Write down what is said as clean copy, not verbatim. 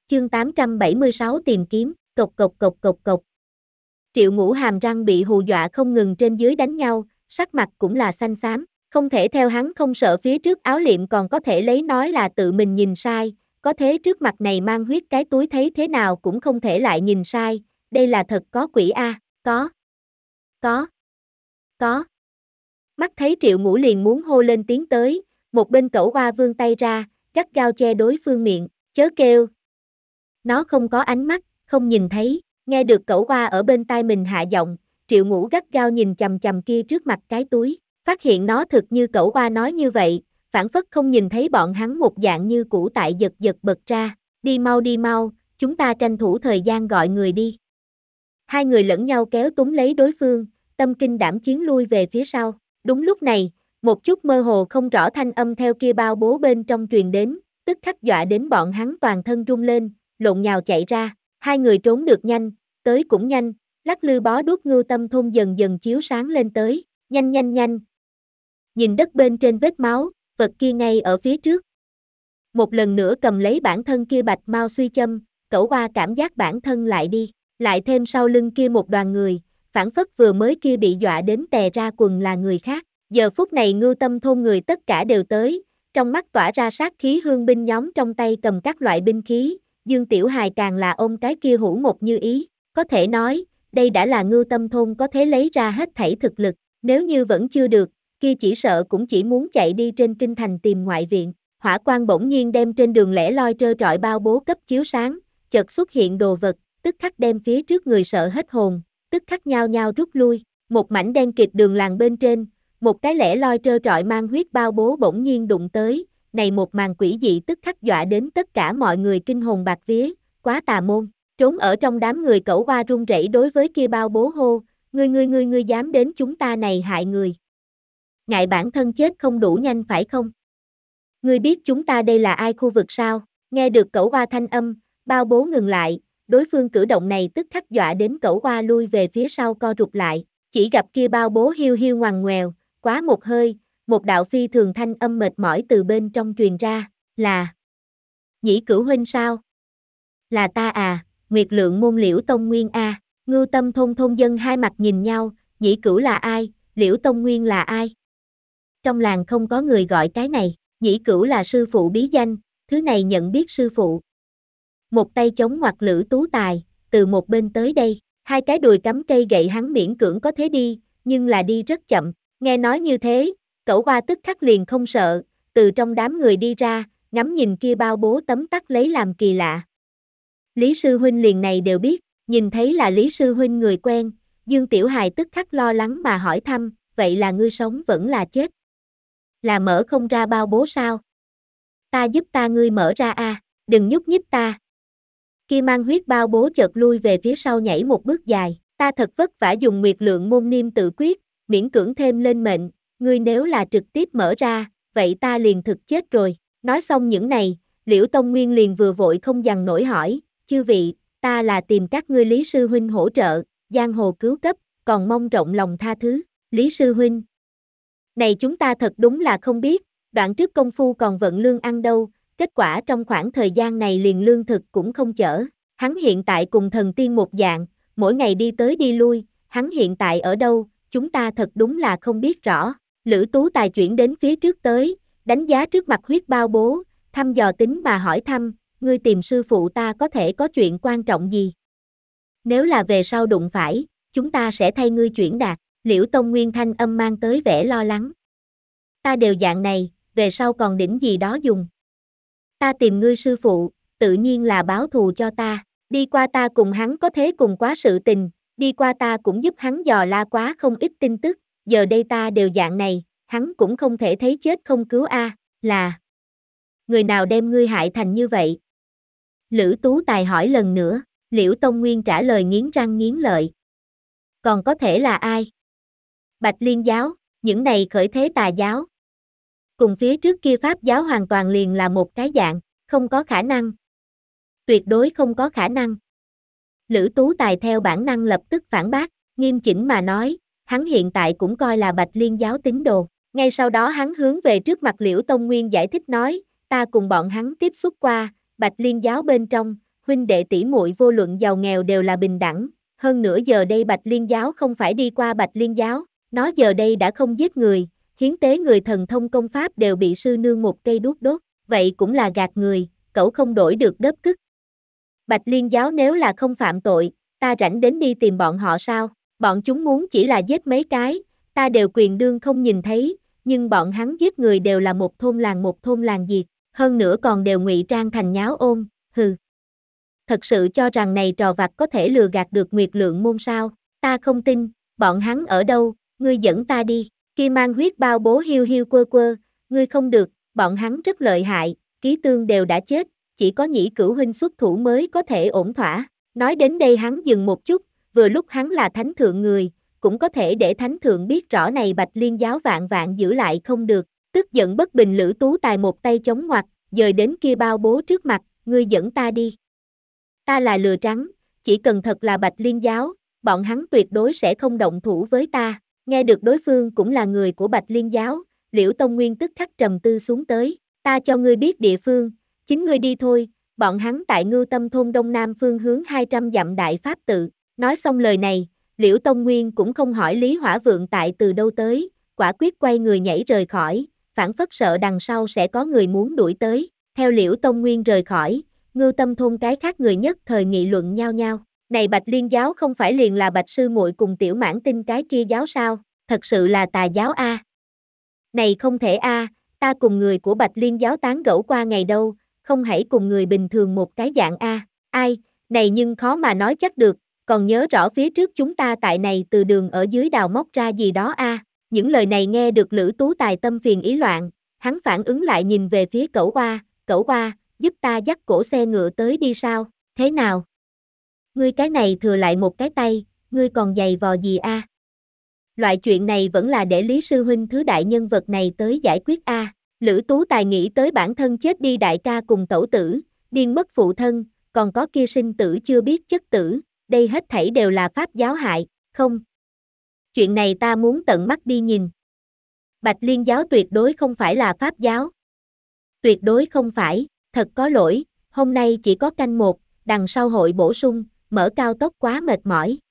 Chương 876 tìm kiếm, cộc cộc cộc cộc cộc. Triệu Ngũ hàm răng bị hù dọa không ngừng trên dưới đánh nhau, sắc mặt cũng là xanh xám, không thể theo hắn không sợ phía trước áo liệm còn có thể lấy nói là tự mình nhìn sai, có thế trước mặt này mang huyết cái túi thấy thế nào cũng không thể lại nhìn sai, đây là thật có quỷ a, có. Mắt thấy Triệu Ngũ liền muốn hô lên tiếng tới, một bên Cẩu Oa vươn tay ra, gắt gao che đối phương miệng, chớ kêu. Nó không có ánh mắt, không nhìn thấy, nghe được Cẩu Oa ở bên tai mình hạ giọng, Triệu Ngũ gắt gao nhìn chằm chằm kia trước mặt cái túi, phát hiện nó thực như Cẩu Oa nói như vậy, phản phất không nhìn thấy bọn hắn một dạng như cũ tại giật giật bật ra, đi mau, chúng ta tranh thủ thời gian gọi người đi. Hai người lẫn nhau kéo túm lấy đối phương, tâm kinh đảm chiến lui về phía sau, đúng lúc này, một chút mơ hồ không rõ thanh âm theo kia bao bố bên trong truyền đến, tức khắc dọa đến bọn hắn toàn thân run lên, lộn nhào chạy ra, hai người trốn được nhanh, tới cũng nhanh, lắc lư bó đuốc Ngưu Tâm Thôn dần dần chiếu sáng lên tới, nhanh. Nhìn đất bên trên vết máu, vật kia ngay ở phía trước. Một lần nữa cầm lấy bản thân kia bạch mau suy châm, Cẩu Oa cảm giác bản thân lại đi, lại thêm sau lưng kia một đoàn người, phản phất vừa mới kia bị dọa đến tè ra quần là người khác. Giờ phút này Ngưu Tâm Thôn người tất cả đều tới, trong mắt tỏa ra sát khí hương binh nhóm trong tay cầm các loại binh khí, Dương Tiểu Hài càng là ôm cái kia hũ một như ý, có thể nói, đây đã là Ngưu Tâm Thôn có thể lấy ra hết thảy thực lực, nếu như vẫn chưa được, kia chỉ sợ cũng chỉ muốn chạy đi trên kinh thành tìm ngoại viện. Hỏa quang bỗng nhiên đem trên đường lẻ loi trơ trọi bao bố cấp chiếu sáng, chợt xuất hiện đồ vật, tức khắc đem phía trước người sợ hết hồn, tức khắc nhao nhao rút lui, một mảnh đen kịt đường làng bên trên, một cái lẻ loi trơ trọi mang huyết bao bố bỗng nhiên đụng tới, này một màn quỷ dị tức khắc dọa đến tất cả mọi người kinh hồn bạt vía, quá tà môn, trốn ở trong đám người Cẩu Oa run rẩy đối với kia bao bố hô, ngươi dám đến chúng ta này hại người. Ngại bản thân chết không đủ nhanh phải không? Ngươi biết chúng ta đây là ai khu vực sao? Nghe được Cẩu Oa thanh âm, bao bố ngừng lại, đối phương cử động này tức khắc dọa đến Cẩu Oa lui về phía sau co rụt lại, chỉ gặp kia bao bố hiu hiu ngoằn ngoèo, quá một hơi, một đạo phi thường thanh âm mệt mỏi từ bên trong truyền ra, là Nhĩ Cửu huynh sao? Là ta à, Nguyệt Lượng môn Liễu Tông Nguyên a. Ngưu Tâm Thôn thôn dân hai mặt nhìn nhau, Nhĩ Cửu là ai, Liễu Tông Nguyên là ai? Trong làng không có người gọi cái này, Nhĩ Cửu là sư phụ bí danh, thứ này nhận biết sư phụ. Một tay chống ngoặt Lữ Tú Tài, từ một bên tới đây, hai cái đùi cắm cây gậy hắn miễn cưỡng có thế đi, nhưng là đi rất chậm, nghe nói như thế, Cẩu Oa tức khắc liền không sợ, từ trong đám người đi ra, ngắm nhìn kia bao bố tấm tắc lấy làm kỳ lạ. Lý sư huynh liền này đều biết, nhìn thấy là Lý sư huynh người quen, Dương Tiểu Hài tức khắc lo lắng mà hỏi thăm, vậy là ngươi sống vẫn là chết? Là mở không ra bao bố sao? Ta giúp ta ngươi mở ra a, đừng nhúc nhích ta. Kia mang huyết bao bố chợt lui về phía sau nhảy một bước dài, ta thật vất vả dùng Nguyệt Lượng môn niêm tự quyết, miễn cưỡng thêm lên mệnh, ngươi nếu là trực tiếp mở ra, vậy ta liền thực chết rồi. Nói xong những này, Liễu Tông Nguyên liền vừa vội không dằn nổi hỏi, chư vị, ta là tìm các ngươi Lý sư huynh hỗ trợ, giang hồ cứu cấp, còn mong rộng lòng tha thứ. Lý sư huynh, này chúng ta thật đúng là không biết, đoạn trước công phu còn vận lương ăn đâu, kết quả trong khoảng thời gian này liền lương thực cũng không chở. Hắn hiện tại cùng thần tiên một dạng, mỗi ngày đi tới đi lui, hắn hiện tại ở đâu, chúng ta thật đúng là không biết rõ. Lữ Tú Tài chuyển đến phía trước tới, đánh giá trước mặt huyết bao bố, thăm dò tính mà hỏi thăm, ngươi tìm sư phụ ta có thể có chuyện quan trọng gì? Nếu là về sau đụng phải, chúng ta sẽ thay ngươi chuyển đạt. Liễu Tông Nguyên thanh âm mang tới vẻ lo lắng. Ta đều dạng này, về sau còn đỉnh gì đó dùng. Ta tìm ngươi sư phụ, tự nhiên là báo thù cho ta, đi qua ta cùng hắn có thế cùng quá sự tình, đi qua ta cũng giúp hắn dò la quá không ít tin tức, giờ đây ta đều dạng này, hắn cũng không thể thấy chết không cứu a, là người nào đem ngươi hại thành như vậy? Lữ Tú Tài hỏi lần nữa, Liễu Tông Nguyên trả lời nghiến răng nghiến lợi. Còn có thể là ai? Bạch Liên giáo, những này khởi thế tà giáo. Cùng phía trước kia Pháp giáo hoàn toàn liền là một cái dạng, không có khả năng. Tuyệt đối không có khả năng. Lữ Tú Tài theo bản năng lập tức phản bác, nghiêm chỉnh mà nói, hắn hiện tại cũng coi là Bạch Liên giáo tín đồ. Ngay sau đó hắn hướng về trước mặt Liễu Tông Nguyên giải thích nói, ta cùng bọn hắn tiếp xúc qua, Bạch Liên giáo bên trong, huynh đệ tỷ muội vô luận giàu nghèo đều là bình đẳng, hơn nữa giờ đây Bạch Liên giáo không phải đi qua Bạch Liên giáo, nó giờ đây đã không giết người, hiến tế người, thần thông công pháp đều bị sư nương một cây đuốc đốt, vậy cũng là gạt người, cẩu không đổi được đớp cứt. Bạch Liên giáo nếu là không phạm tội, ta rảnh đến đi tìm bọn họ sao? Bọn chúng muốn chỉ là giết mấy cái, ta đều quyền đương không nhìn thấy, nhưng bọn hắn giết người đều là một thôn làng diệt, hơn nữa còn đều ngụy trang thành nháo ôn, hừ. Thật sự cho rằng này trò vặt có thể lừa gạt được Nguyệt Lượng môn sao? Ta không tin, bọn hắn ở đâu, ngươi dẫn ta đi. Khi mang huyết bao bố hiu hiu quơ quơ, ngươi không được, bọn hắn rất lợi hại, Ký Tương đều đã chết, chỉ có Nhĩ Cửu huynh xuất thủ mới có thể ổn thỏa. Nói đến đây hắn dừng một chút, vừa lúc hắn là thánh thượng người, cũng có thể để thánh thượng biết rõ này Bạch Liên giáo vạn vạn giữ lại không được. Tức giận bất bình Lữ Tú Tài một tay chống ngoặt, dời đến kia bao bố trước mặt, ngươi dẫn ta đi. Ta là lừa trắng, chỉ cần thật là Bạch Liên giáo, bọn hắn tuyệt đối sẽ không động thủ với ta. Nghe được đối phương cũng là người của Bạch Liên giáo, Liễu Tông Nguyên tức khắc trầm tư xuống tới, ta cho ngươi biết địa phương, chính ngươi đi thôi, bọn hắn tại Ngưu Tâm thôn đông nam phương hướng 200 dặm Đại Pháp tự. Nói xong lời này, Liễu Tông Nguyên cũng không hỏi Lý Hỏa Vượng tại từ đâu tới, quả quyết quay người nhảy rời khỏi, phảng phất sợ đằng sau sẽ có người muốn đuổi tới. Theo Liễu Tông Nguyên rời khỏi, Ngưu Tâm thôn cái khác người nhất thời nghị luận nhau nhau. Này Bạch Liên giáo không phải liền là Bạch sư muội cùng Tiểu Mãn Tinh cái kia giáo sao, thật sự là tà giáo a. Này không thể a, ta cùng người của Bạch Liên giáo tán gẫu qua ngày đâu, không hãy cùng người bình thường một cái dạng a. Ai, này nhưng khó mà nói chắc được, còn nhớ rõ phía trước chúng ta tại này từ đường ở dưới đào móc ra gì đó a. Những lời này nghe được Lữ Tú Tài tâm phiền ý loạn, hắn phản ứng lại nhìn về phía Cẩu Oa, giúp ta dắt cổ xe ngựa tới đi sao, thế nào? Ngươi cái này thừa lại một cái tay, ngươi còn giày vò gì a? Loại chuyện này vẫn là để Lý sư huynh thứ đại nhân vật này tới giải quyết a. Lữ Tú Tài nghĩ tới bản thân chết đi đại ca cùng tẩu tử, điên mất phụ thân, còn có kia sinh tử chưa biết chất tử, đây hết thảy đều là pháp giáo hại, không? Chuyện này ta muốn tận mắt đi nhìn. Bạch Liên giáo tuyệt đối không phải là pháp giáo. Tuyệt đối không phải, thật có lỗi, hôm nay chỉ có canh một, đằng sau hội bổ sung, mở cao tốc quá mệt mỏi.